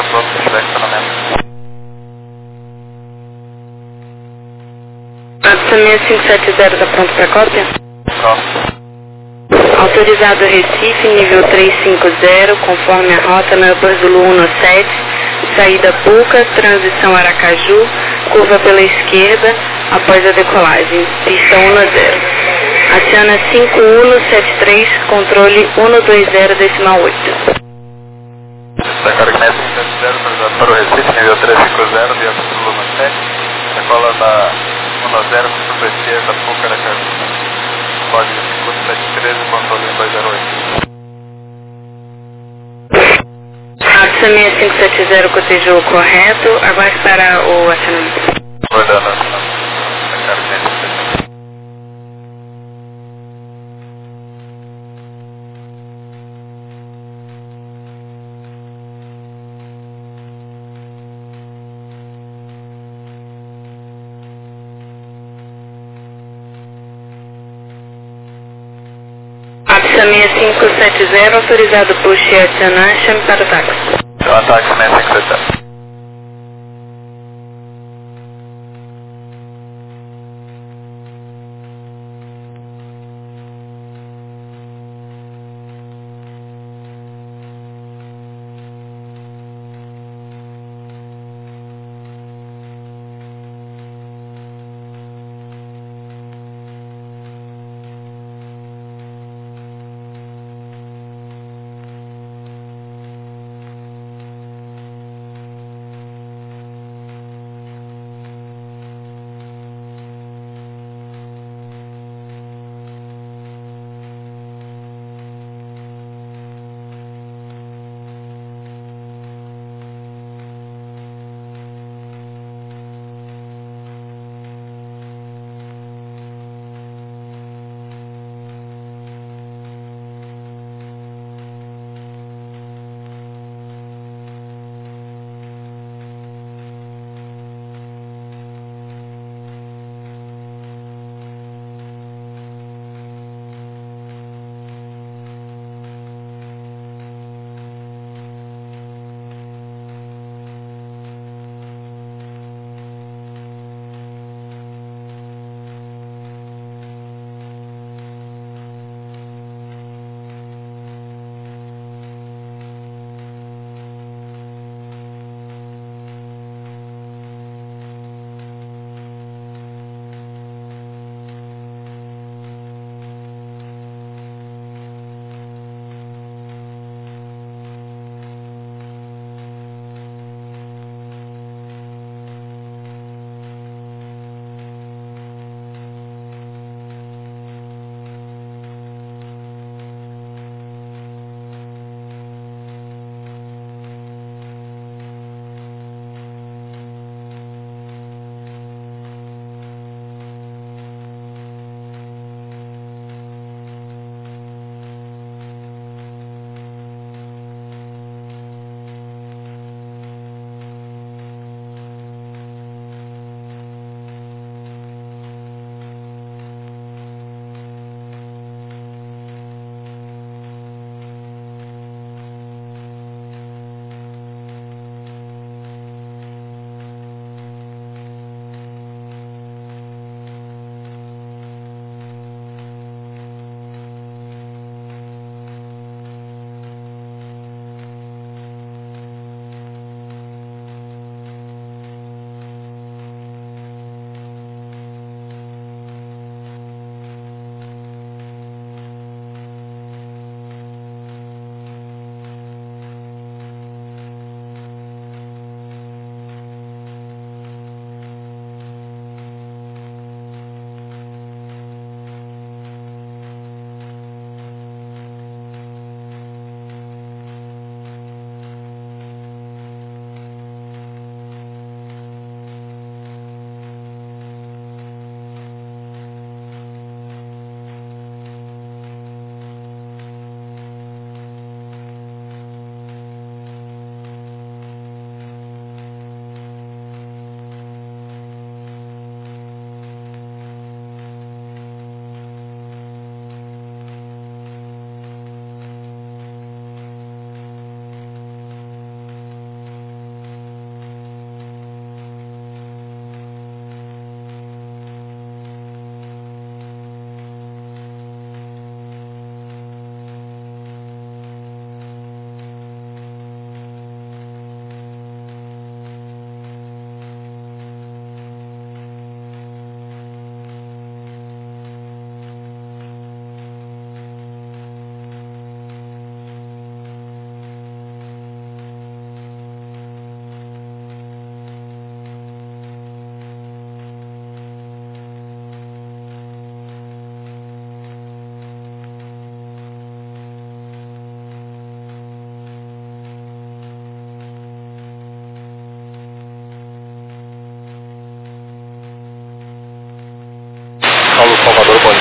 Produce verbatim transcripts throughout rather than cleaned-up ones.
pronto, feedback pelo Adson seis cinco sete zero está pronto para cópia? Pronto. Autorizado Recife, nível trezentos e cinquenta, conforme a rota Melbourne Zulu sete, saída Puca, transição Aracaju, curva pela esquerda, após a decolagem, pista dez. Aciona cinco um sete três, controle cento e vinte decimal oito. Dakar Guiné cinco sete zero, autorizado para o Recife, nível trezentos e cinquenta, via Zulu sete, decola da cento, curva esquerda, Puca, Aracaju. Código cinco sete um três, controle cento e zero oito. Adson seis cinco sete zero cotejou correto, aguarde para o acionamento. Guardando a Dakar Guiné cinco sete zero. Adson seis cinco sete zero, autorizado por Chiatianan, chame para o táxi. Então, ataque seis cinco sete zero.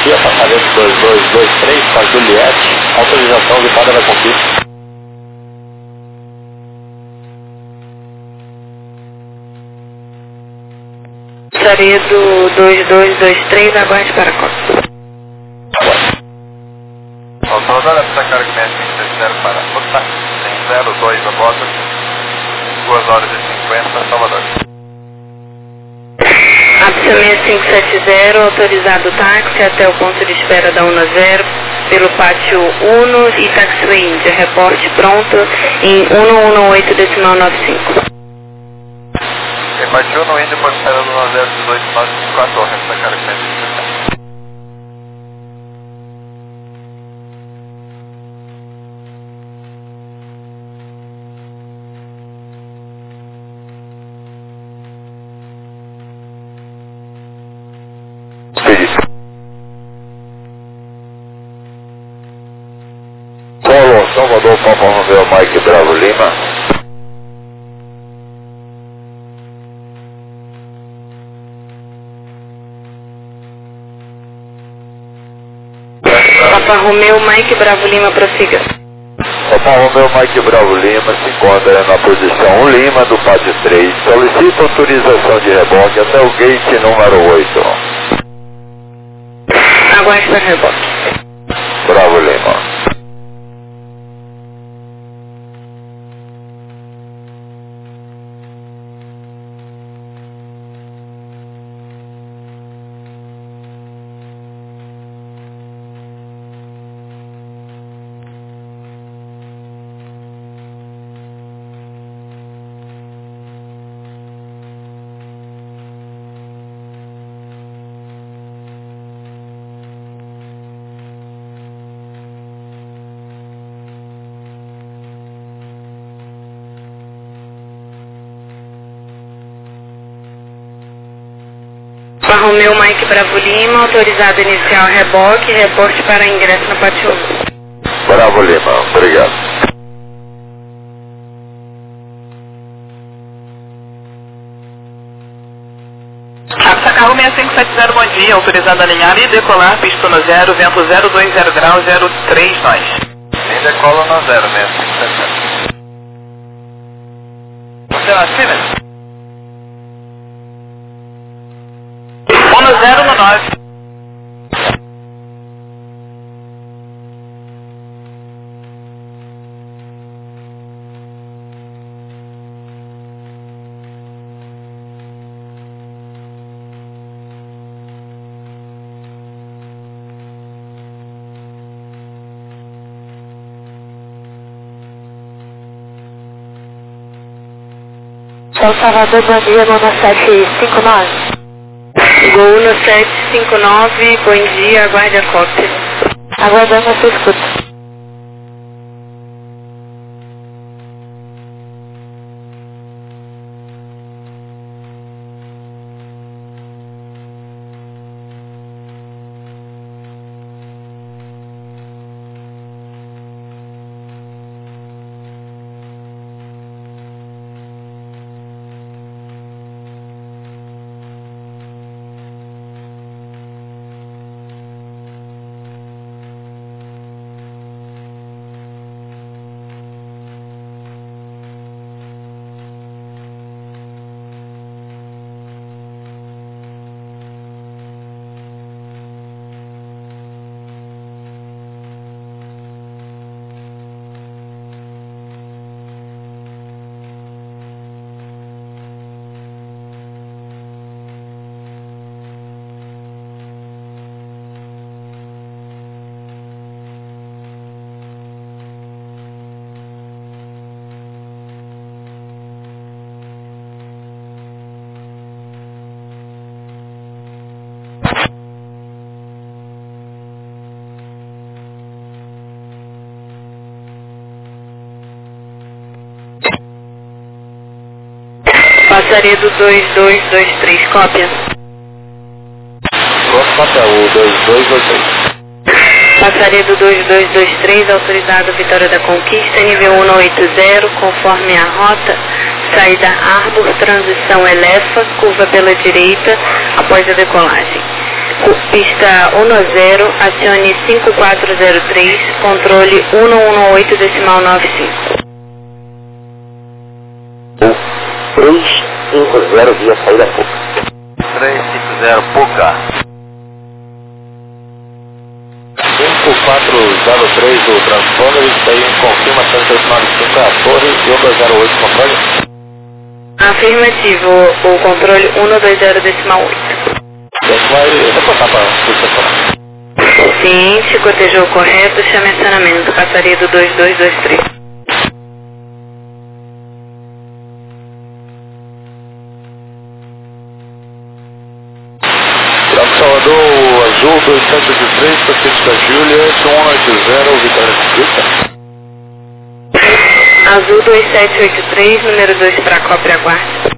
dia, passageiro dois dois dois três para Juliette, autorização Vitória da Conquista. Saredo dois dois dois três, aguarde para a costa. Salvador, essa carga média cinco sete zero para Costa, tem zero dois a bordo, duas horas e cinquenta, Salvador. A P C seis cinco sete zero, autorizado o táxi até o ponto de espera da UNA zero, pelo pátio Uno e Taxi Índia. Reporte pronto em um um oito decimal nove cinco. Pátio Uno, Índia, pode esperar do UNA zero dezoito nove cinco quatro, essa carga média cinco sete zero. Polo Salvador, Papa Romeo, Mike Bravo Lima. Papa Romeo, Mike Bravo Lima, prossiga. Papa Romeo, Mike Bravo Lima se encontra na posição um Lima do pátio três. Solicita autorização de reboque até o gate número oito. Aguarde para reboque. Bravo Lima. Papa Romeo, Mike Bravo Lima, autorizado inicial reboque, reporte para ingresso no pátio Uno. Bravo Lima, obrigado. Carro seis cinco sete zero, bom dia, autorizado a alinhar e decolar, pista no zero, vento zero dois zero grau, zero três nós. Sim, decola no zero, seis cinco sete zero. Você na China? um no zero no nove. São Salvador, bom dia, Uno sete cinco nove. Gol Uno sete cinco nove, bom dia, aguarde a cópia. Aguardando a sua escuta. Passaria do dois dois dois três, cópia. Cópia o dois dois dois três. Passaria do dois dois dois três, autorizado Vitória da Conquista, nível um oito zero, conforme a rota, saída Arbor, transição Elefa, curva pela direita, após a decolagem. Pista um zero, acione cinco quatro zero três, controle um um oito decimal nove cinco. três cinco zero via saída Puca. três cinco zero Puca. cinco quatro zero três do transponder, isso aí confirma cento e noventa e cinco é a torre e um dois zero oito controle. Afirmativo, o controle um dois zero decimal oito. Você vai reportar para o setor. Sim, se cotejou correto, chame acionamento, passaria do dois dois dois três. Salvador Azul dois sete oito três, paciente da Juliet, um oito zero, Vitória Suíça. Azul dois sete oito três, número dois para Cobre, aguarde.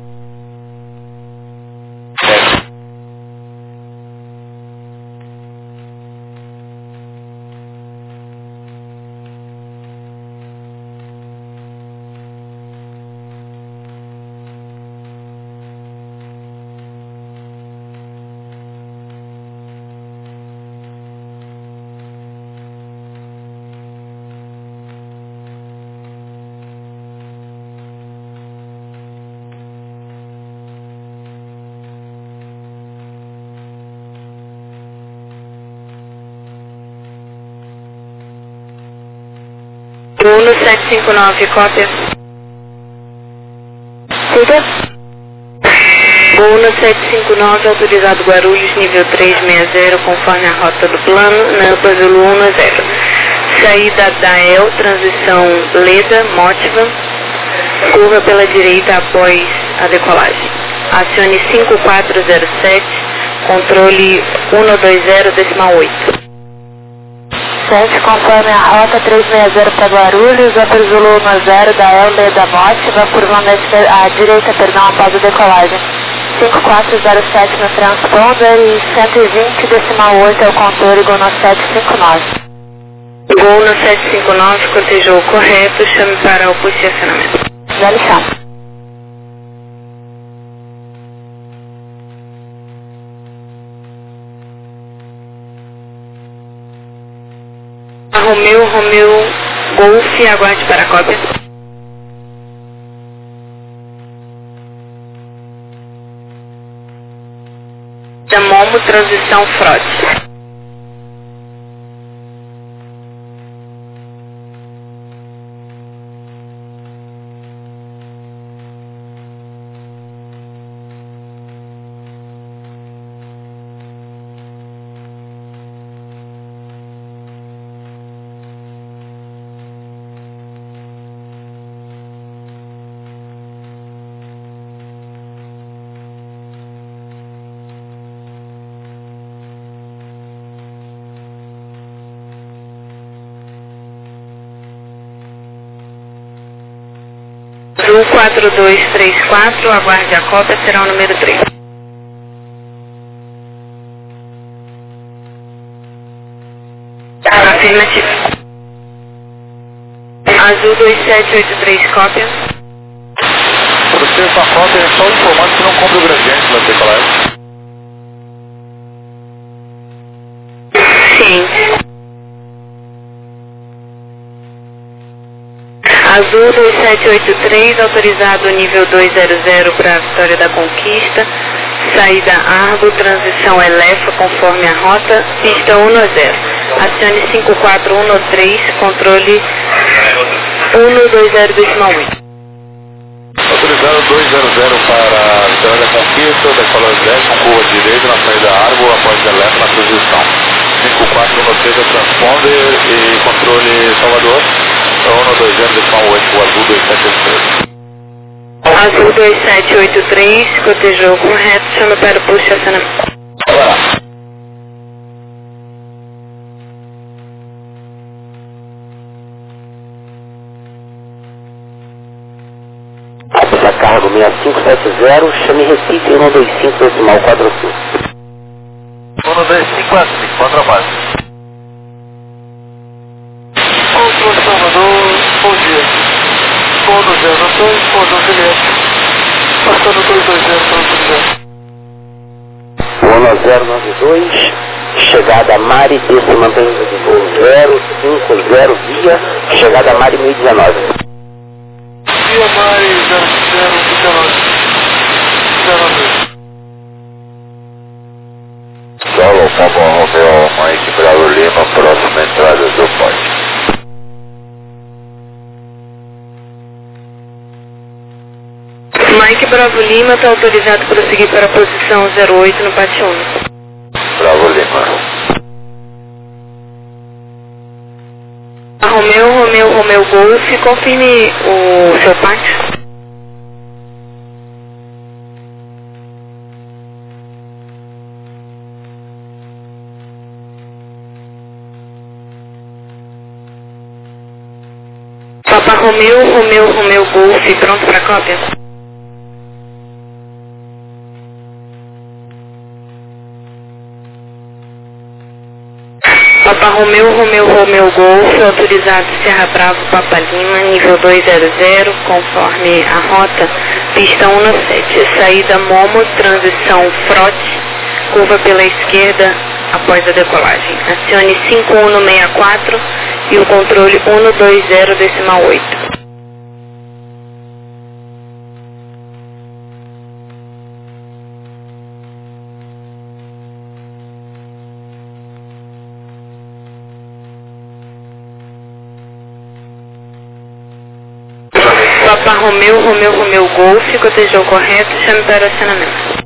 Uno sete cinco nove, cópia. Siga. Uno sete cinco nove, autorizado Guarulhos, nível três seis zero, conforme a rota do plano, Nampa Zulu um zero. Saída da E L, transição Leda, Motiva, curva pela direita após a decolagem. Acione cinco quatro zero sete, controle um dois zero decimal oito. sete, conforme a rota três seis zero para Guarulhos, Upper Zulu um zero da E L da Motiva, curvando à direita, perdão, após a decolagem. cinco quatro zero sete no transponder e cento e vinte decimal oito é o controle Gol no sete cinco nove. Gol no sete cinco nove, cotejou correto, chame para o posicionamento. Já lhe chamo. Romeu, Romeu, Golf, aguarde para a cópia. Da Momo, transição Frode. Azul quatro dois três quatro, aguarde a cópia, será o número três. Afirmativo. Azul dois sete oito três, cópia. Processo a cópia é só informando que não compra o gradiente na decolagem. Sim. Azul dois sete oito três, autorizado nível dois zero zero para a Vitória da Conquista, saída Argo, transição Elefa conforme a rota, pista um zero. Acione cinco quatro um três, controle um dois zero decimal oito. Autorizado dois zero zero para a Vitória da Conquista, decola dez com curva direita na saída Argo, após Elefa na transição. cinco quatro um três é transponder e controle Salvador. um dois zero decimal oito, o Azul dois sete oito três. Azul dois sete oito três, cotejou correto, chama para o posto de estacionamento. Apita cargo seis cinco sete zero, chame Recife um dois cinco decimal quatro cinco. um dois cinco quatro cinco, contrabase. Controle Salvador, bom dia. Ponto zero dois, ponto Juliette. Passando dois dois zero para o zero nove dois, chegada Mari, desse mantenimento de voo zero cinco zero via, chegada Mari mil e dezenove. Via Mari zero zero dezenove. Solo Papa Romeo, Mike Bravo Lima, próxima entrada do ponte. Mike Bravo Lima está autorizado para prosseguir para a posição zero oito no pátio um. Bravo Lima. Romeu, Romeu, Romeu Golf, confirme o seu pátio. Papa Romeu, Romeu, Romeu Golf, pronto para cópia? Papa Romeu, Romeu, Romeu Golf, autorizado Serra Bravo, Papa Lima, nível dois zero zero, conforme a rota, pista um sete, saída Momo, transição Frote, curva pela esquerda após a decolagem. Acione cinco um seis quatro e o controle um dois zero decimal oito. Papa Romeu, Romeu, Romeu Golf, cotejou correto, chame para acionamento.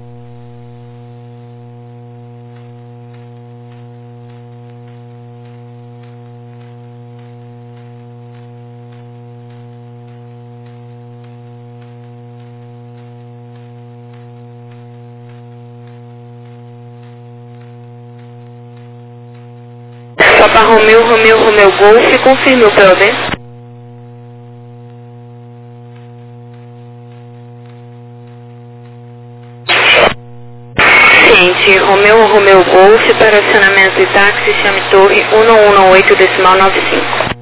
Papa Romeu, Romeu, Romeu Golf, confirme o P O B. Ciente, Romeu, Romeu Golf, para acionamento e táxi, chame torre um um oito decimal nove cinco.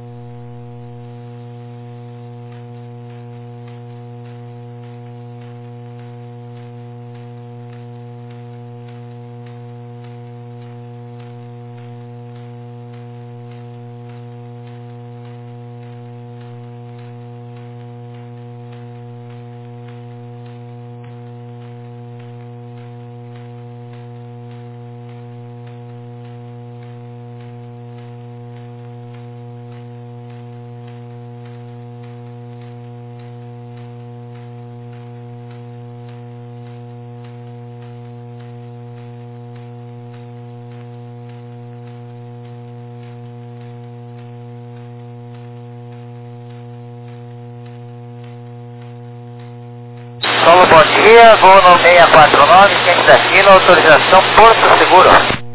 Solo, bom dia, voo no seis quatro nove, quinze quilo, autorização Porto Seguro.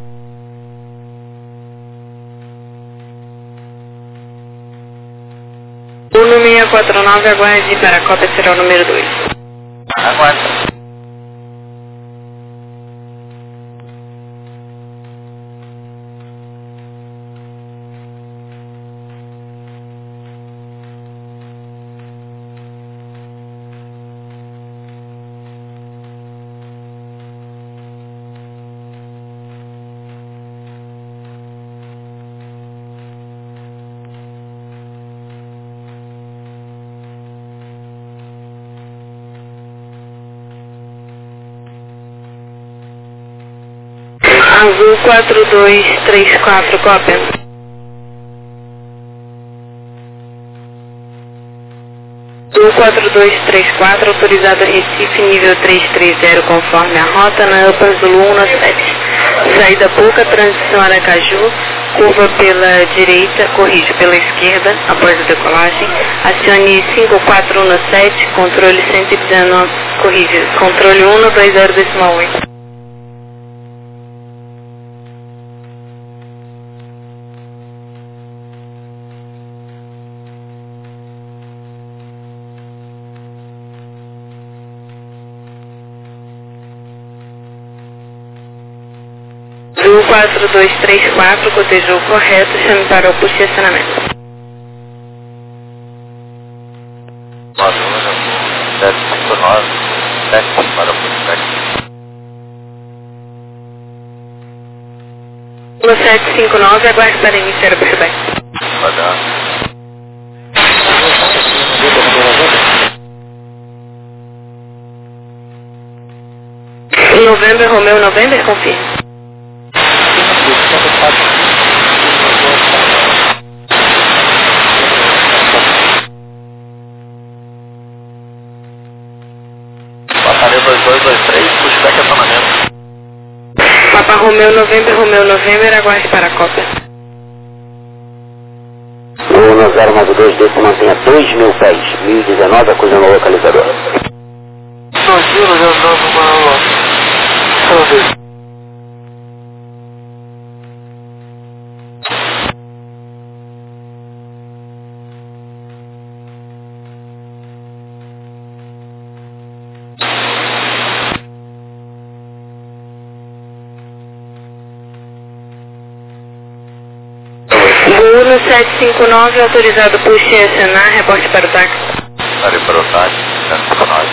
Uno seis quatro nove, aguarde para a cópia, será o número dois. Aguarde. Azul quatro dois três quatro, cópia. Azul quatro dois três quatro, autorizado a Recife, nível três três zero, conforme a rota, na Upper Zulu um sete. Saída Puca, transição Aracaju, curva pela direita, corrige pela esquerda, após a decolagem. Acione cinco quatro um sete, controle cento e dezenove, corrige, controle um dois zero decimal oito. Azul quatro dois três quatro, cotejou correto, chame para o posto de estacionamento. sete cinco nove, sete para o posto. sete cinco nove, aguarde para iniciar o pushback. Vai dar. November, Romeo, November, confirma. Passaria dois dois dois três, pushback acionamento. Papa Romeo, November, Romeo, November, aguarde para a cópia. Luna zero nove dois D se mantenha dois mil pés, mil e dezenove, acusando o localizador. dois mil, zero nove, uma... Bruno sete cinco nove, autorizado por C S N A, reporte para o táxi. Passaria para o táxi, sete cinco nove.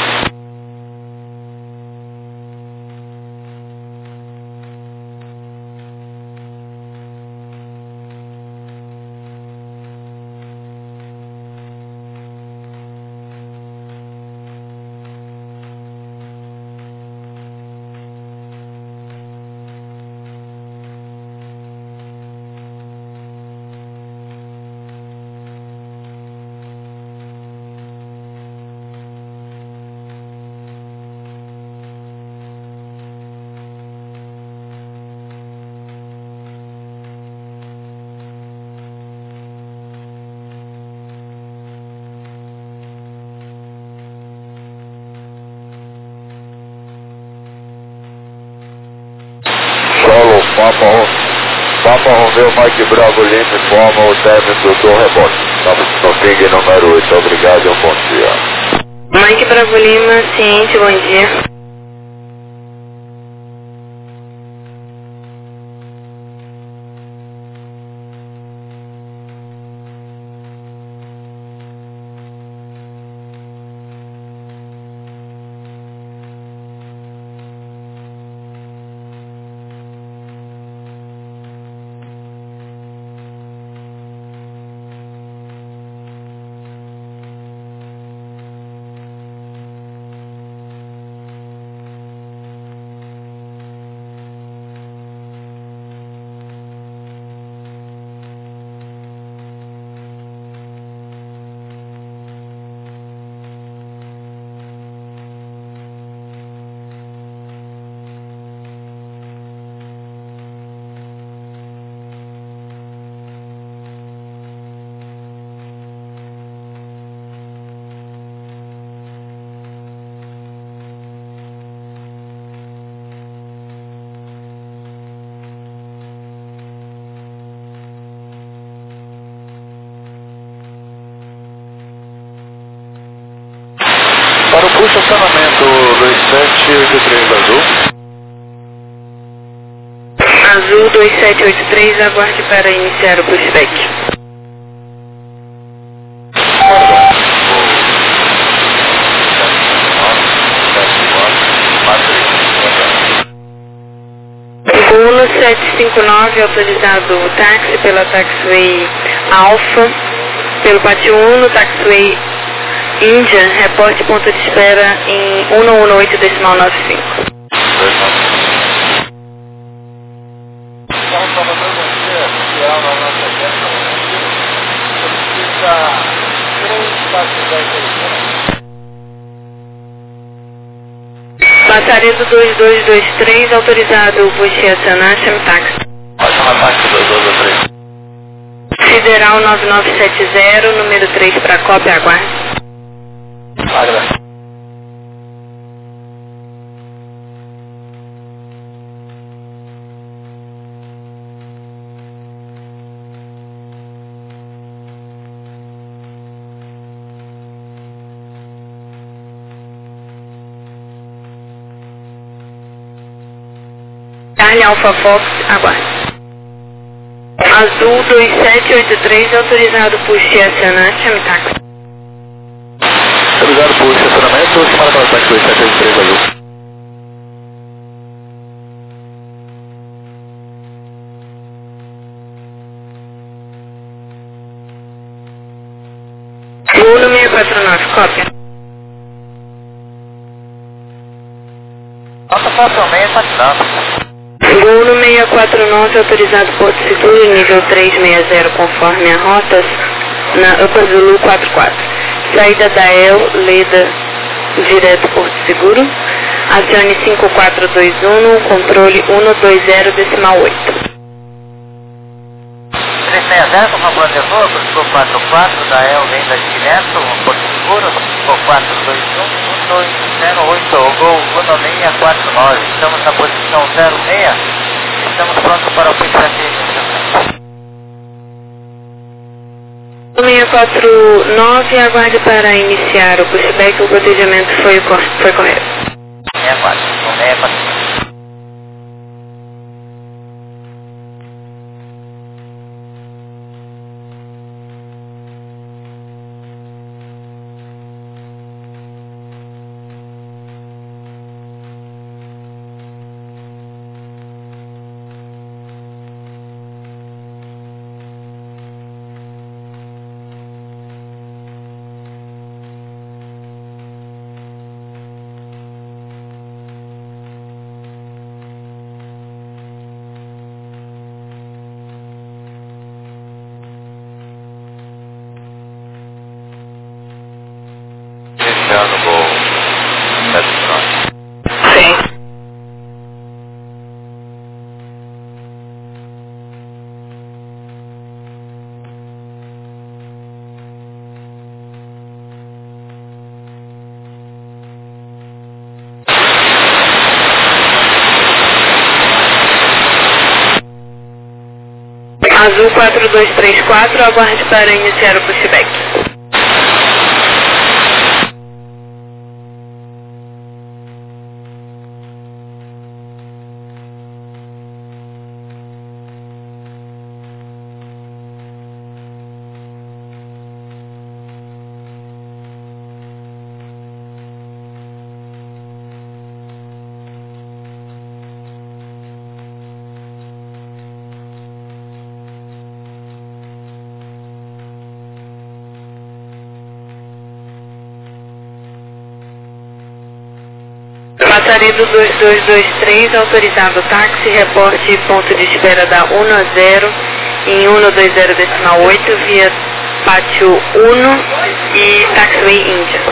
Solo, Papa, Papa Romeo, Mike Bravo, Lima, informa o término do rebote. Estamos no ping número oito, obrigado e um bom dia. Mike Bravo Lima, ciente, bom dia. Para o push acionamento dois sete oito três azul. Azul dois sete oito três, aguarde para iniciar o pushback. Bruno sete cinco nove, autorizado o táxi pela taxiway Alpha, pelo pátio um no taxiway Índia, reporte ponto de espera em cento e dezenove decimal noventa e cinco. Passaredo dois dois dois três, autorizado por C S N A, chame táxi. Pode chamar táxi dois dois dois três. Federal nove nove sete zero, número três para cópia, aguarde. Aguarde. Charlie Alpha Fox, aguarde. Azul dois sete oito três, autorizado por C S N A, chame táxi. Obrigado por estacionamento, chamada para o táxi dois sete oito três azul. quatro nove, cópia. Nota facilmente atinada. Gol no seis quatro nove, autorizado Porto Seguro, nível três seis zero, conforme a rotas, na Upper Zulu quatro quatro. Saída da E L, Leda, direto Porto Seguro. Acione cinco quatro dois um no controle um dois zero decimal oito. três seis zero, com favor de novo, cinco quatro quatro, da E L, Leda, direto Porto Seguro, cinco quatro dois um, um dois zero oito, o Gol um seis quatro nove. Estamos na posição zero seis. Estamos prontos para o pushback. seis quatro nove, aguarde para iniciar o pushback, o procedimento foi, cor foi correto. seis quatro, seis quatro. Iniciando o voo sete nove. Sim. Azul quatro dois três quatro, aguarde para iniciar o pushback. Passaria do dois dois dois três, autorizado táxi, reporte ponto de espera da um a zero em um dois zero decimal oito via pátio um e taxiway Índia.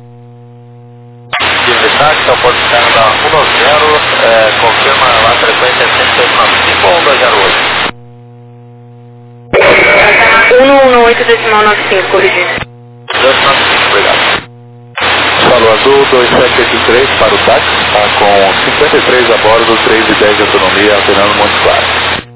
Time táxi, ao porto externo da um zero, é, confirma lá a frequência cento e oito nove cinco ou um dois zero oito? um um oito decimal nove cinco, corrigindo. dois nove cinco, obrigado. Salão Azul dois sete oito três para o táxi, está com cinquenta e três a bordo, três e dez de autonomia, operando Montes Claros.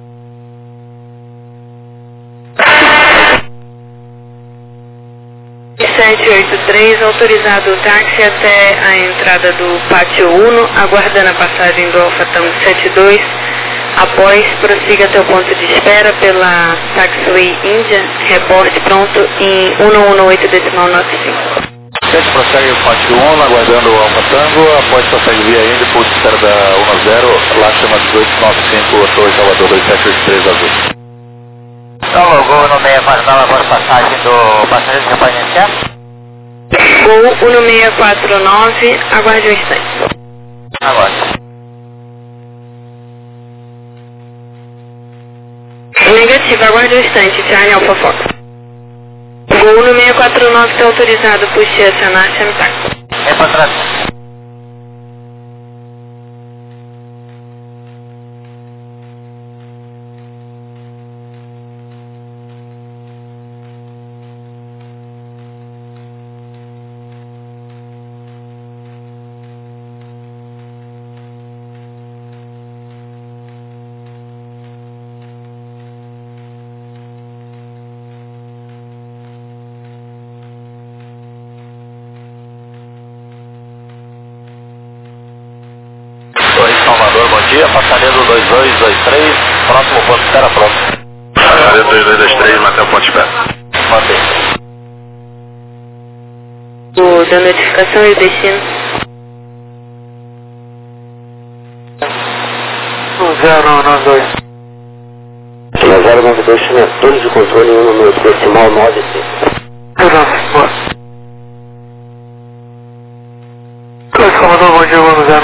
sete oito três, autorizado o táxi até a entrada do pátio um, aguardando a passagem do Alfa Tango setenta e dois. Após, prossiga até o ponto de espera pela taxiway Índia, reporte pronto em um um oito decimal nove cinco. Sete prossegue o pátio um, aguardando o Alfa Tango, após prossegue via Índia, ponto de espera da um zero, lá chama dezoito nove cinco, Torre Salvador dois sete oito três Azul. Então, o Gol no seis quatro nove, agora passagem do passageiro, já pode iniciar? Gol um seis quatro nove, aguarde um instante. Agora. Negativo, aguarde um instante, Charlie Alpha Fox. Gol no seis quatro nove está autorizado, puxe acionar, chame táxi. É para trás. Salvador, bom dia, passageiro dois dois dois três, próximo ponto de espera pronto. Passageiro dois dois dois três, até o ponto de espera. Mantém. O da notificação e o destino. zero nove dois. zero nove dois, torre de controle um minuto, decimal nove cinco.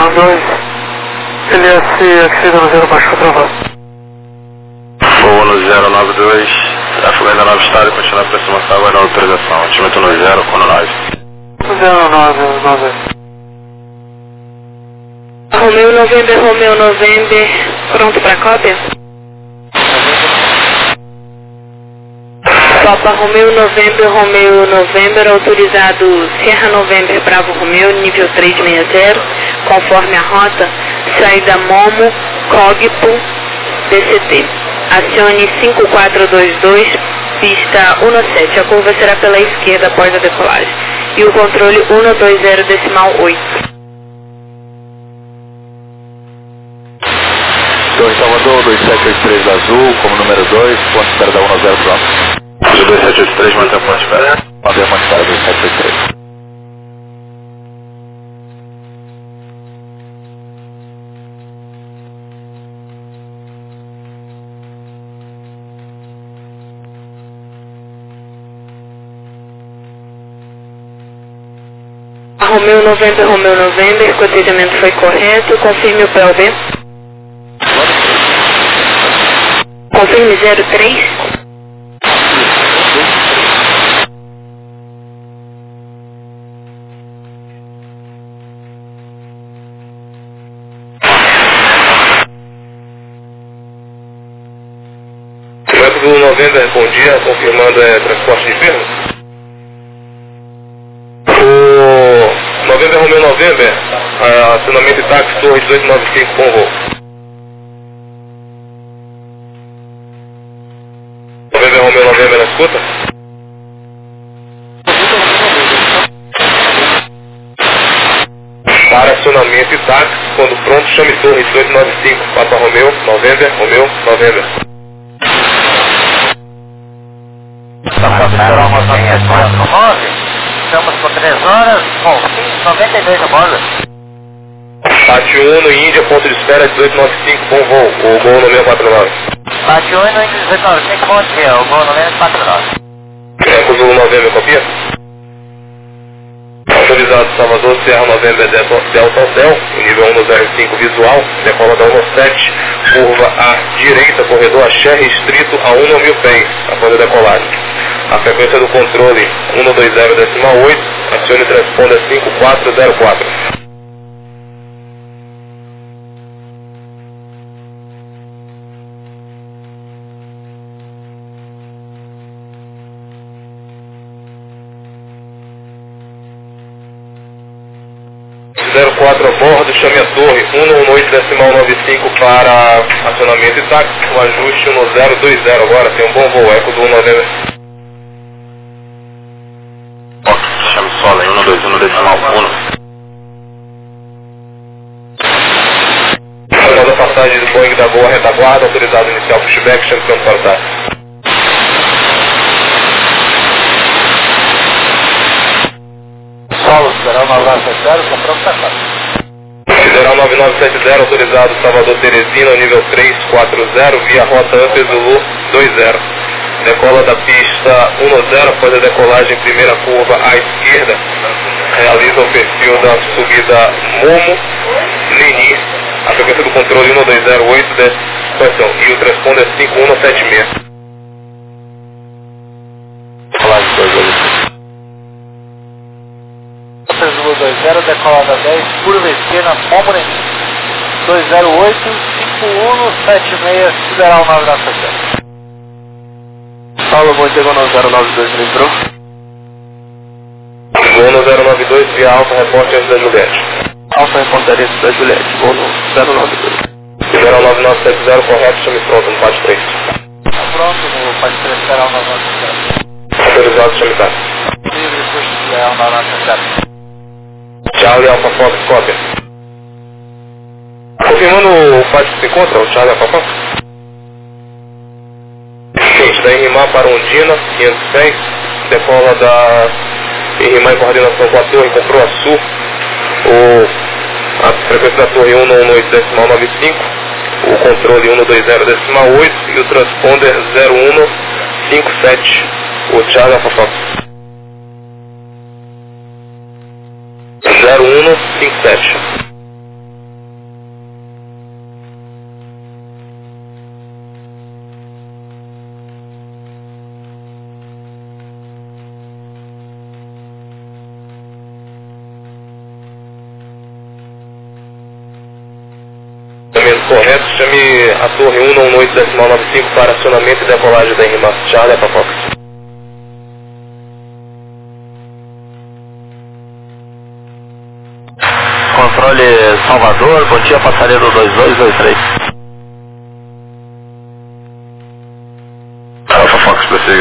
nove dois, L S X no zero baixo travado. Voo no zero nove dois, tráfego ainda nove estado e continua a aproximação, aguardando autorização. Altímetro no zero, com nove. zero nove nove. Romeu November, Romeu November, pronto para cópia? Papa Romeu November, Romeu November, autorizado Sierra November, Bravo Romeu, nível trezentos e sessenta, conforme a rota, saída Momo, Cogpo, D C T. Acione cinco quatro dois dois, pista dezessete, a curva será pela esquerda após a decolagem. E o controle cento e vinte decimal oito. Torre Salvador, dois sete oito três azul, como número dois, ponto espera da um a zero pronto. dois sete oito três, mantém o ponto espera. Mantém o ponto espera, dois sete oito três. Romeu November, Romeu November, cotejamento foi correto, confirme o P L B. Confirme zero três. Método November, bom dia, confirmando é, transporte de firma. O November Romeu November, acionamento de táxi Torre dezoito noventa e cinco com voo. November Romeu November na escuta? Para acionamento e táxi, quando pronto, chame Torre dezoito noventa e cinco, Papa Romeu, November, Romeu, November. Estamos com três horas, bom, noventa e dois a bordo. Pátio um no Índia, ponto de espera dezoito noventa e cinco, bom voo, o Gol no seis quatro nove. Pátio um no Índia dezoito noventa e cinco, bom dia, o Gol no seis quatro nove. Eco Zulu November, copia? Autorizado Salvador, Sierra November, Delta Hotel, nível um no zero cinco visual, decola da um no sete, curva à direita, corredor axé restrito a um no mil pés, após a decolagem. A frequência do controle cento e vinte decimal oito, acione transponder cinco quatro zero quatro. zero quatro a bordo, chame a torre cento e dezenove decimal noventa e cinco para acionamento e táxi, o ajuste no zero dois zero agora, tem um bom voo, eco do November. Chame solo em cento e vinte e um decimal um. Após a passagem do Boeing da Boa retaguarda, autorizado inicial pushback, chame pronto para o táxi. Solo, Federal nove nove sete zero, com pronto para cá. Federal nove nove sete zero, autorizado Salvador Teresina, nível três quatro zero, via rota Antes Zulu dois zero. Decola da pista um zero, após a decolagem, primeira curva à esquerda. Realiza o perfil da subida Momo, Lini. A frequência do controle cento e vinte e oito, perdão, e o transponder cinco um sete seis. Decolagem dois Zulu dois zero, decolada dez, curva esquerda, Momo Lini. dois zero oito, cinco um sete seis, Federal nove nove sete zero. Paulo, bom dia, no zero nove dois, entrou? Vou no zero nove dois, via Alfa, reporte antes da Juliette. Alfa, reportaria antes da Juliette, vou no zero nove dois. Federal nove nove sete zero, correto, chame pronto, no Pátio três. Pronto, no Pátio três, Federal nove nove sete zero. Autorizado, chame tá. Livre, puxa, Federal nove nove sete zero. Charlie Alfa Fox, cópia. Confirmando o Pátio que se encontra, o Charlie Alfa Fox? Seguinte, da Irrimar para Ondina, quinhentos e cem, decola da Irrimar em coordenação com a torre, comprou a Sul, o, a frequência da torre cento e dezenove decimal noventa e cinco, o controle cento e vinte decimal oito e o transponder zero um cinco sete, o Charlie Alfa Fox. zero um cinco sete. Correto, chame a torre um nove oito decimal nove cinco para acionamento e decolagem da R M A S Charlie Alpha Fox. Controle Salvador, bom dia, passageiro dois dois dois três. Alpha Fox, prossiga.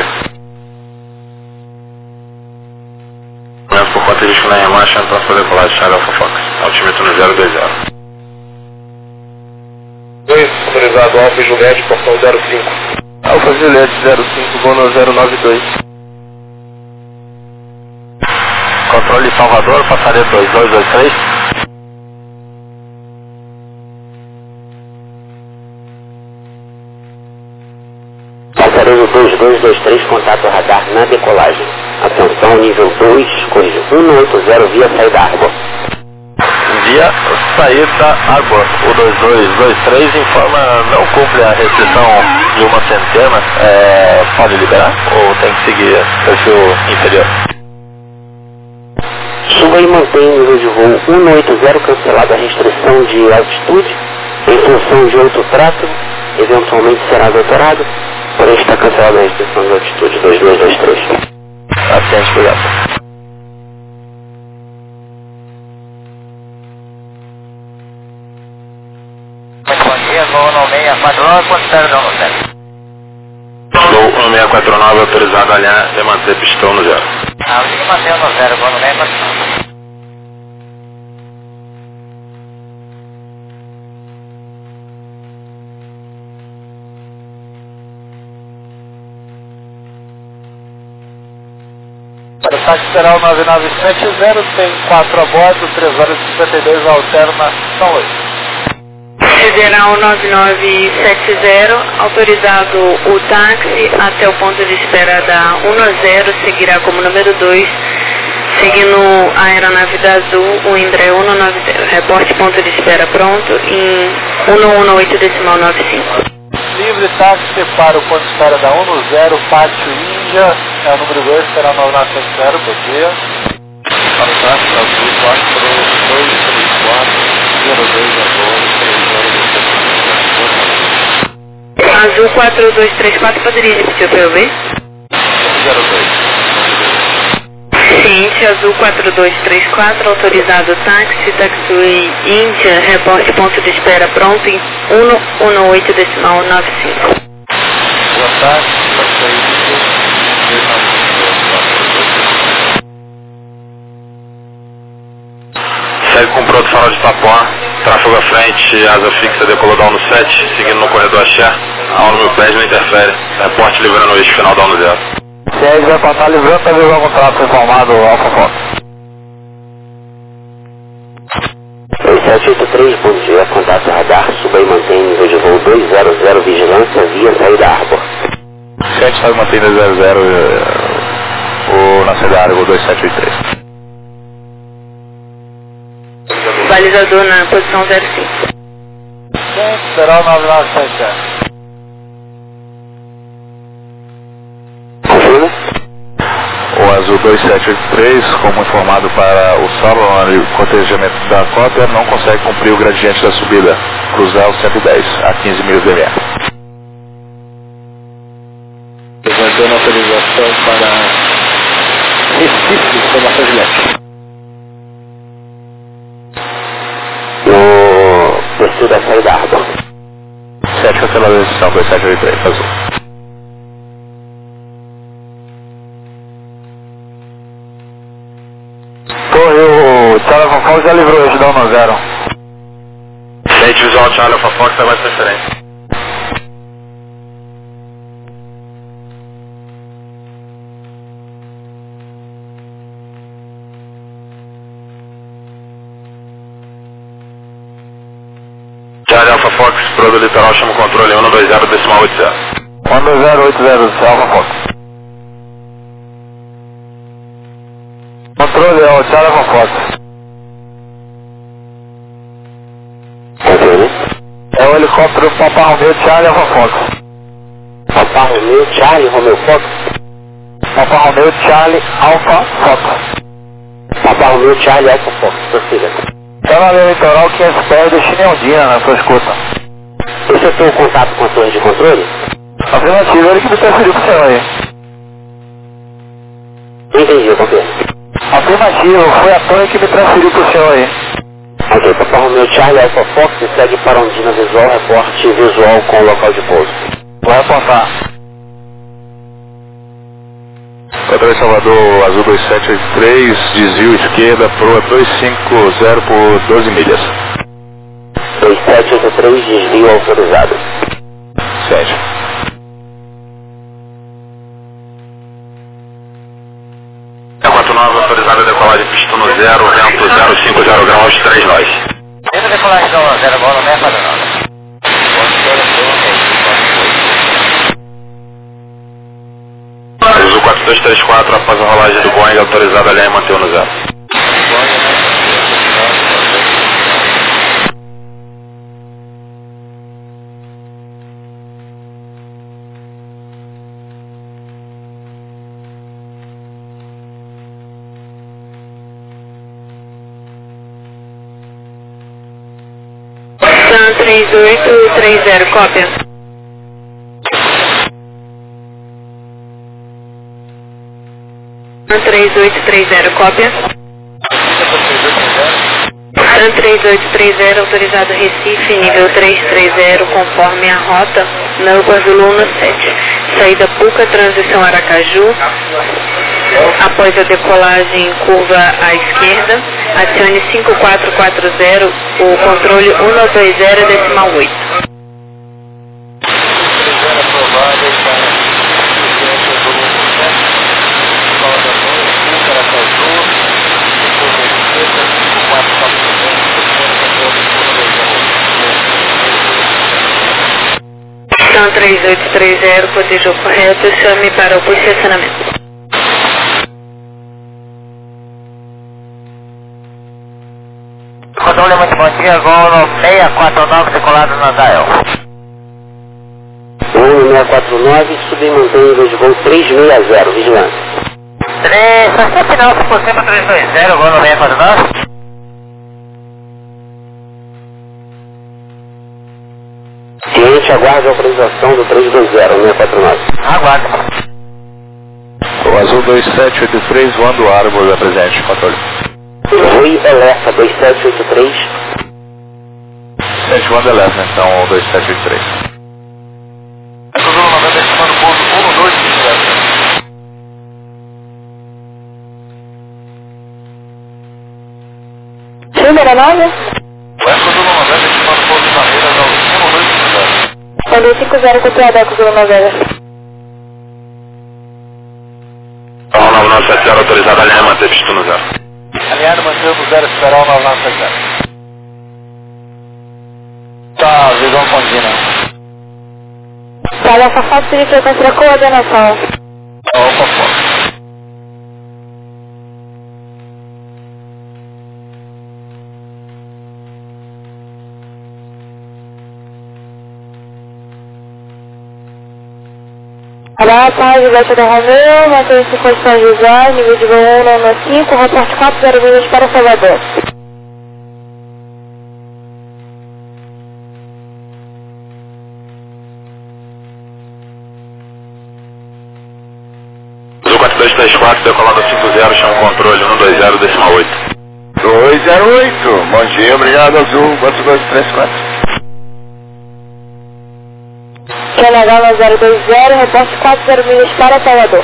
Menos por conta de risco na R M A S, chame para poder decolagem Charlie Alpha Fox. Altímetro no zero dois zero. dois, autorizado Alfa Juliette, portão zero cinco. Alfa Juliette zero cinco, Gono zero nove dois. Controle Salvador, passageiro dois dois dois três. Passageiro dois dois dois três, contato radar na decolagem. Atenção, nível dois, corrija um nove oito zero via saída Arbor. Via saída Arbor. O dois dois dois três informa não cumpre a restrição de uma centena. É, pode liberar ou tem que seguir perfil inferior? Suba e mantém o nível de voo um nove oito zero, cancelada a restrição de altitude. Em função de outro trato, eventualmente será doutorado, porém está cancelada a restrição de altitude dois dois dois três. Atende, obrigado. Voo no seis quatro nove, considera não no zero. Voo no seis quatro nove, autorizado a alinhar e manter pistão no zero. Ah, eu digo manter no zero, voo no seis quatro nove. Para o táxi geral nove nove sete zero, tem quatro a bordo, três horas e cinquenta e dois, alterna, são oito. Federal nove nove sete zero, autorizado o táxi até o ponto de espera da um nove zero, seguirá como número dois, seguindo a aeronave da Azul, o Indre um nove zero. Reporte ponto de espera pronto em um um oito decimal nove cinco. Livre táxi para o ponto de espera da um nove zero, Pátio Índia, é o número dois, será nove nove sete zero, bom dia. Para o táxi Azul quatro dois três quatro zero dois agora, três horas e Azul quatro dois três quatro, poderia repetir para eu ver? zero dois. Ciente, Azul quatro dois três quatro, autorizado táxi, Taxi Índia, reporte ponto de espera pronto em um um oito decimal nove cinco. Boa tarde, Taxi Índia. Segue com o pronto farol de Tapuã, tráfego à frente, asa fixa, decolou da um no sete, seguindo no corredor Axé, a um no meu pé não interfere, reporte livrando o eixo final da um no zero. Se vai passar livrando, tá livrando o contrato informado, Alfa Fox. dois sete oito três, bom dia, contato radar, suba e mantém nível de voo dois zero zero, vigilância via saída Arbor. sete vai manter zero zero, o na saída Arbor dois sete oito três. Balizador na posição zero cinco. Federal nove nove sete zero. Confirma? O Azul dois sete oito três, como informado para o Salomon e o cotejamento da cópia, não consegue cumprir o gradiente da subida, cruzar o cento e dez a quinze milhas de milha. Levantando autorização para Recife, informação Juliette. No perfil da saída Arbor. sete cancelada a decisão dois sete oito três, Azul. Torre, o Charlie Alpha Fox já livrou hoje da um nove zero. Sente visual Charlie Alpha Fox, vai mais referência. Charlie Alpha Fox, pro do litoral, chama o controle um dois zero decimal oito zero. um dois zero oito zero, Alpha Fox. Controle é o Charlie Alpha Fox. Confirma? É o helicóptero Papa Romeo Charlie Alpha Fox. Papa Romeo Charlie Romeo Fox. Papa Romeo Charlie Alpha Fox. Papa Romeo Charlie Alpha Fox, prossiga. Está na linha litoral quinhentos pés, destino em Ondina, na sua escuta. efetuou o contato com a torre de controle? Afirmativo, ele que me transferiu pro céu aí. Não entendi, eu confirmo. Afirmativo, foi a torre que me transferiu pro céu aí. Ok, Papa Romeo Charlie Alpha Fox e segue para Ondina Visual, reporte visual com o local de pouso. Vai apontar. Controle Salvador, Azul dois sete oito três, desvio esquerda, Proa dois cinco zero por doze milhas. dois sete oito três, desvio autorizado. sete. quatro nove, autorizado a decolagem pistão no zero, vento zero cinco zero graus, três nós. Tenta decolagem no zero, bola, não é para nada. Azul quatro dois três quatro, após a rolagem do Boeing, autorizado a linha e manteve no zero. três oito três zero, cópia. três oito três zero, cópia. três oito três zero, autorizado Recife, nível três três zero, conforme a rota, Melbourne Zulu sete. Saída Puca, transição Aracaju. Após a decolagem, curva à esquerda, acione cinco quatro quatro zero, o controle um nove dois zero, decimal oito. Então três oito três zero, proteja o correto, chame para o posicionamento. Controle, muito bom dia, voo seis quatro nove, decolado na Dael. Voo seis quatro nove, sub e mantém nível de voo três seis zero, vigilância. três, só final, se por cima três dois zero, voo no seis quatro nove. Cliente aguarda a autorização do três dois zero, seis quatro nove. Aguarda. O Azul dois sete oito três, voando Arbor, é presente, controle. Rui Elefa, dois sete oito três. sete, voando Elefa, então, o dois sete oito três. Azul noventa, estimando pouso um dois zero. Número nove? O Eco Azul noventa, estimando pouso barreiras ao um dois zero. Quando cinco zero, copiado, Eco Azul noventa. O nove nove sete zero, autorizado a linha, manter pistão no zero. Aliado, mantendo o zero, esperar o nove nove sete zero. Tá, visão contínua. Tá, essa foto de frequência de coordenação. Opa, foto. Olá, tarde, Baixa da Romeu, mantém-se em condições visuais, nível de voo um nove cinco, reporte quatro zero milhas para Salvador. Azul quatro dois três quatro, decolado cinco zero, chama controle um dois zero, decimal oito. dois zero oito, bom dia, obrigado Azul, quatro dois três quatro. Q N H zero dois zero, reporte quatro zero milhas para Salvador.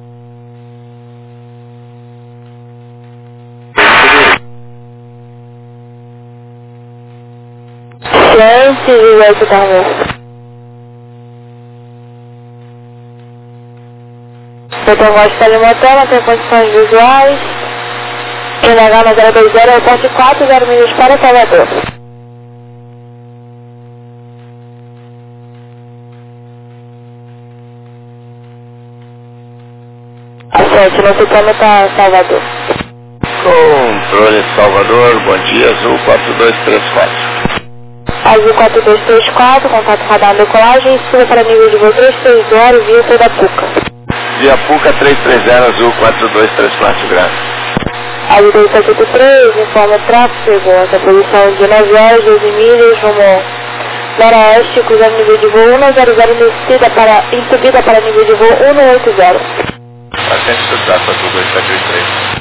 Ciência e oito da rua. Botão voz telemontana, tem condições visuais. Q N H zero dois zero, reporte quatro zero milhas para Salvador. Sete, não ficamos para Salvador. Controle Salvador, bom dia, Azul quatro dois três quatro. Azul quatro dois três quatro, contato radar decolagem, suba para nível de voo três três zero, via toda a Puca. Via Puca três três zero, Azul quatro dois três quatro, graças. Azul dois sete três, informa o tráfego, essa posição de nove horas, doze milhas, rumo Noroeste, cruzando nível de voo um zero zero, descida para, em subida para nível de voo um oito zero. Atende sucesso, Azul dois sete oito três.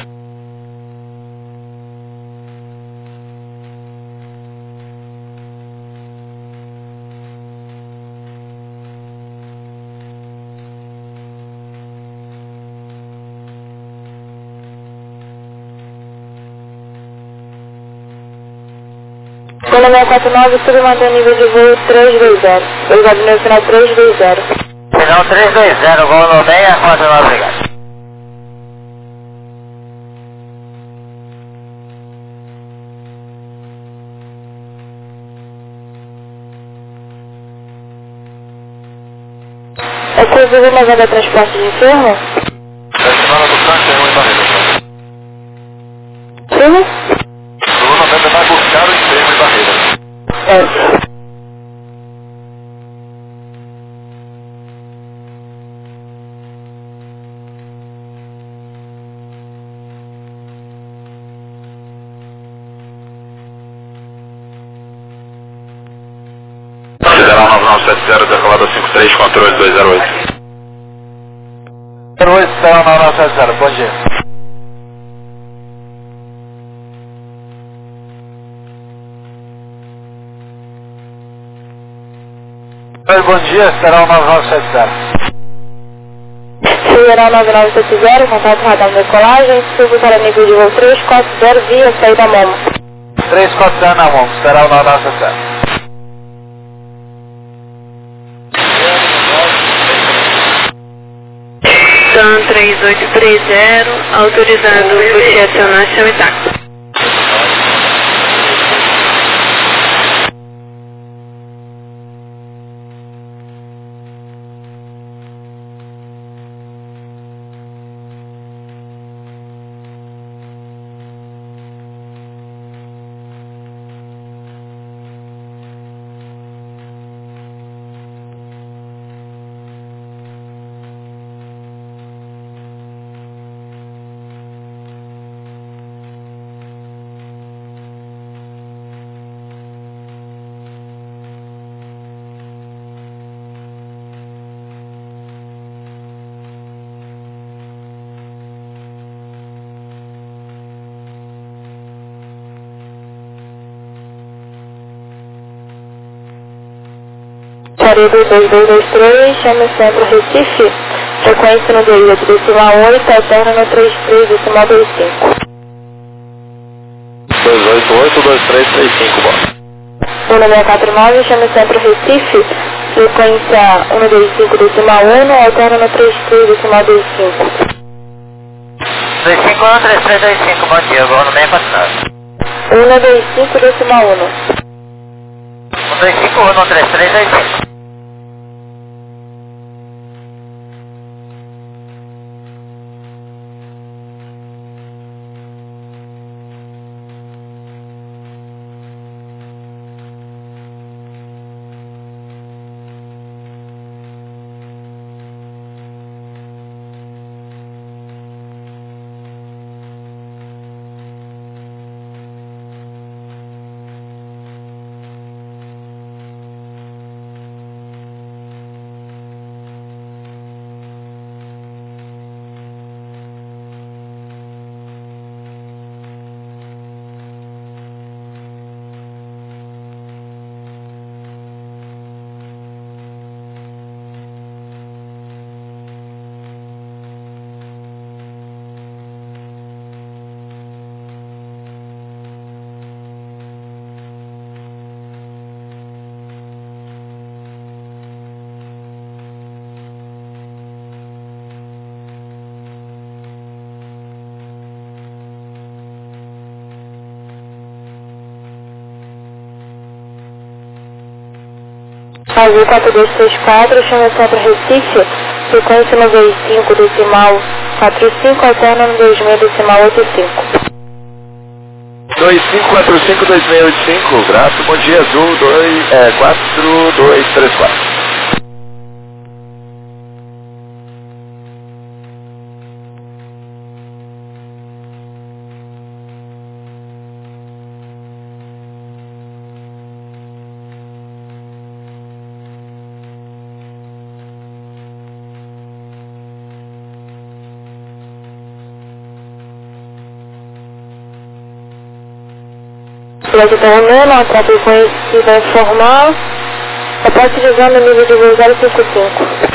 Gol seis quatro nove, sube mantém nível de voo três dois zero. Obrigado, no final três dois zero. Final três dois zero, Gol no seis quatro nove, obrigado. É possível uma vaga de transporte de enfermo? Semana do Franca tem um em barreira. Sim? Zulu noventa vai buscar o enfermo em barreira. É. Federal nove nove sete zero, decolada cinco três, controle dois zero oito. zero oito, Federal nove nove sete zero, bom dia. Oi, bom dia, Federal nove nove sete zero. Federal nove nove sete zero, contato radar de decolagem, subo para nível de voo três quatro zero, via saída Momo. três quatro zero na mão, Federal nove nove sete zero. Sun três oito três zero, autorizado você acionar seu Itaco. Chareda dois dois dois três, chame centro Recife, frequência no D I oito decimal oito, alterna no trinta e três decimal vinte e cinco. dois oito oito, dois três três cinco, bom. um seis quatro nove, chame centro Recife, frequência um D I cinco decimal um, alterna no trinta e três decimal vinte e cinco. dois cinco um, três três dois cinco, bom dia, Gol no seis quatro nove. um D I cinco decimal um. um dois cinco um, três três dois cinco. Azul quatro dois três quatro, chama centro Recife, frequência no V cinco decimal quatro cinco, alterna no dois seis decimal oito cinco. dois cinco quatro cinco dois seis oito cinco, graças, bom dia, Azul dois, é, quatro dois três quatro. piloto terreno, a tropa conhecida informal, a parte de exame nível de voo zero cinco cinco.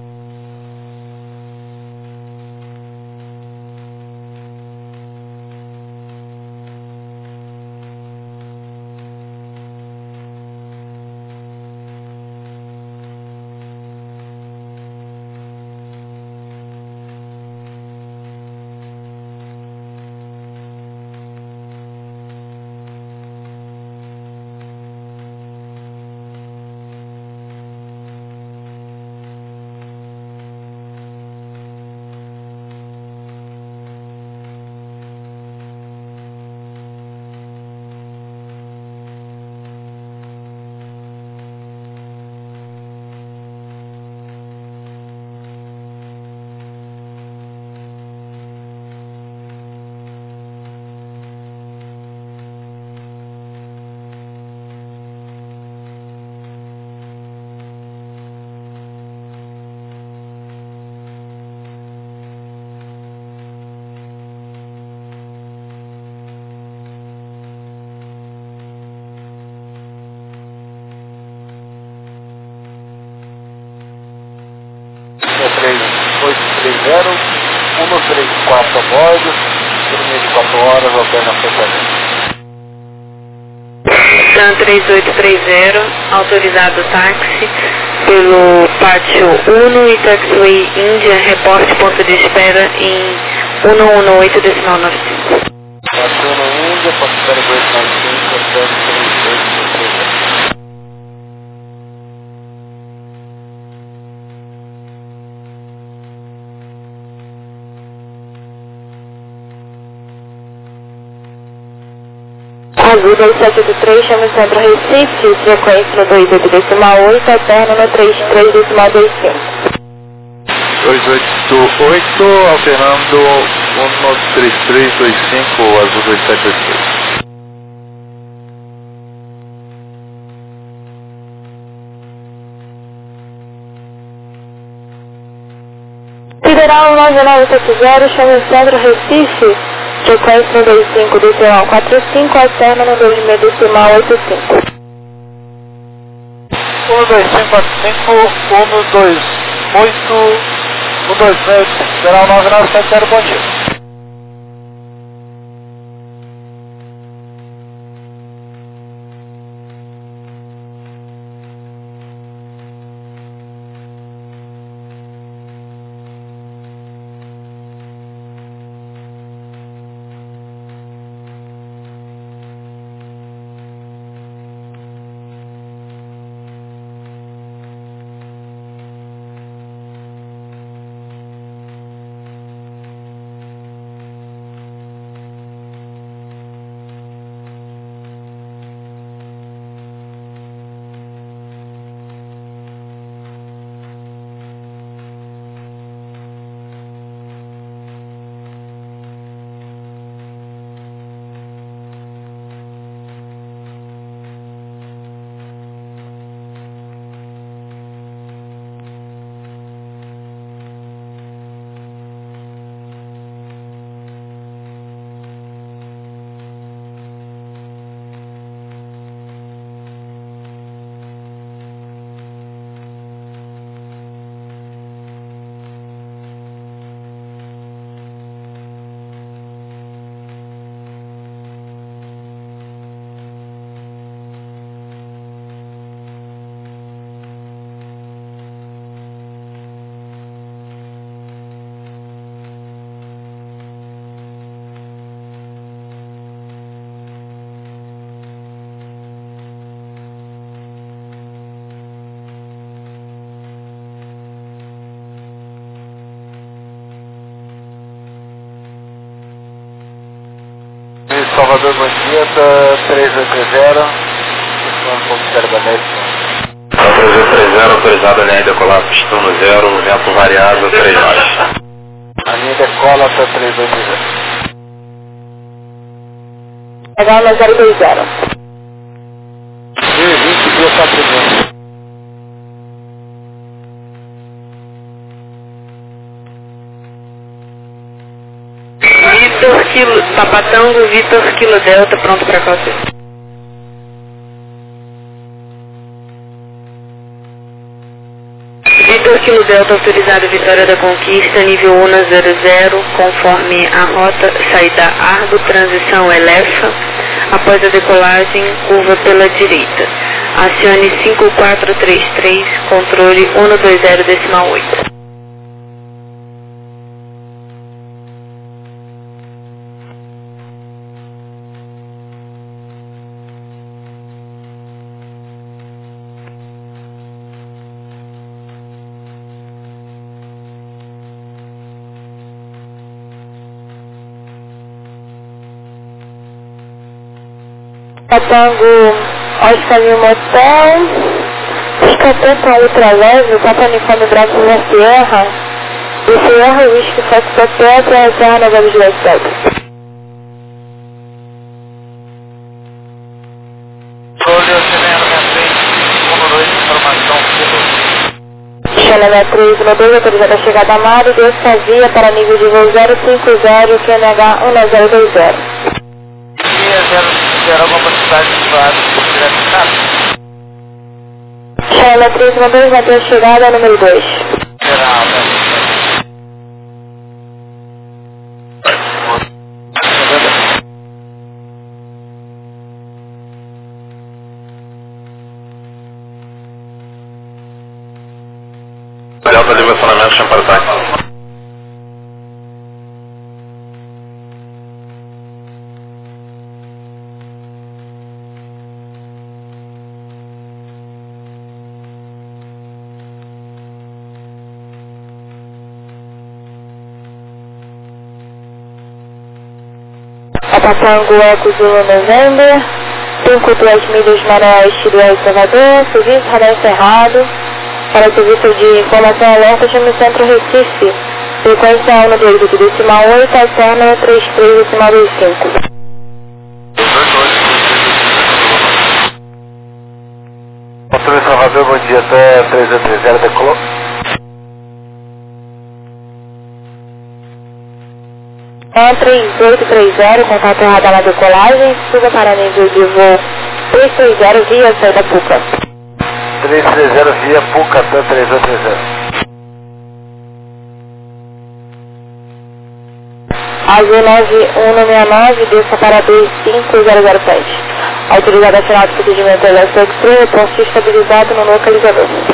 três oito três zero, um três quatro a bordo, turminha de quatro horas, alterna frequência. Tan três oito três zero, autorizado táxi pelo pátio um e taxiway Índia, reporte ponto de espera em cento e dezenove decimal noventa e cinco. Pátio um Índia, ponto de espera dois nove cinco, três oito três zero. Azul dois sete oito três, chama o centro Recife, frequência no dois oito decimal oito, alterno no três três decimal dois cinco. dois oito oito, alternando um três três dois cinco, Azul dois sete oito três. Federal nove nove sete zero, chama o centro Recife, frequência no dois cinco decimal quatro cinco, alterno no dois seis decimal oito cinco. um dois cinco quatro cinco, um dois oito, um dois seis, Federal nove nove sete zero, bom dia. Salvador, bom dia, três oito zero, um ponto de espera da México. três oito três zero, autorizado a linha decolar, pistão no zero, vento variável, três nós. A linha decola até três oito zero. Legal na zero dois zero. E vinte dias para primeiro. Vitor Kilo, Papatango, Vitor Kilo Delta, pronto para calçar. por quilo Delta autorizado Vitória da Conquista, nível U N A zero zero, conforme a rota, saída Argo, transição Elefa, após a decolagem, curva pela direita. Acione cinco quatro três três, controle um dois zero decimal oito. Tango Oscar Lima Hotel, Escateta Ultraleve, Papa Uniforme Bravo na Sierra, e Sierra Whisky Fox Petra, Serra Nova dos Leite. Olho Oceano sessenta e três, um dois, informação Kilo. Xalana três um dois, autorizada a chegada a Mari, Deus Fazia para nível de voo zero cinco zero, Q N H um zero dois zero. Zero, alguma possibilidade de voar direto de casa? Xalana três um dois, vai ter a chegada número dois. Geral, né? Delta direcionamento Champartag. Tango Eco Zulu November, cinco duas milhas noroeste do El Salvador, serviço radar encerrado, para o serviço de informação alerta, chame o centro Recife, frequência um dois oito decimal oito, alterna três três decimal dois cinco. Controle Salvador, bom dia, até três dois três zero, decolou. É três oito três zero, contato radar na decolagem, suba para nível de voo três três zero via saída Puca. três três zero via Puca, até três oito três zero. Azul nove um seis nove, desça para dois cinco zero zero sete. Autorizado a final do procedimento Elétrico Extreme, posto estabilizado no localizador.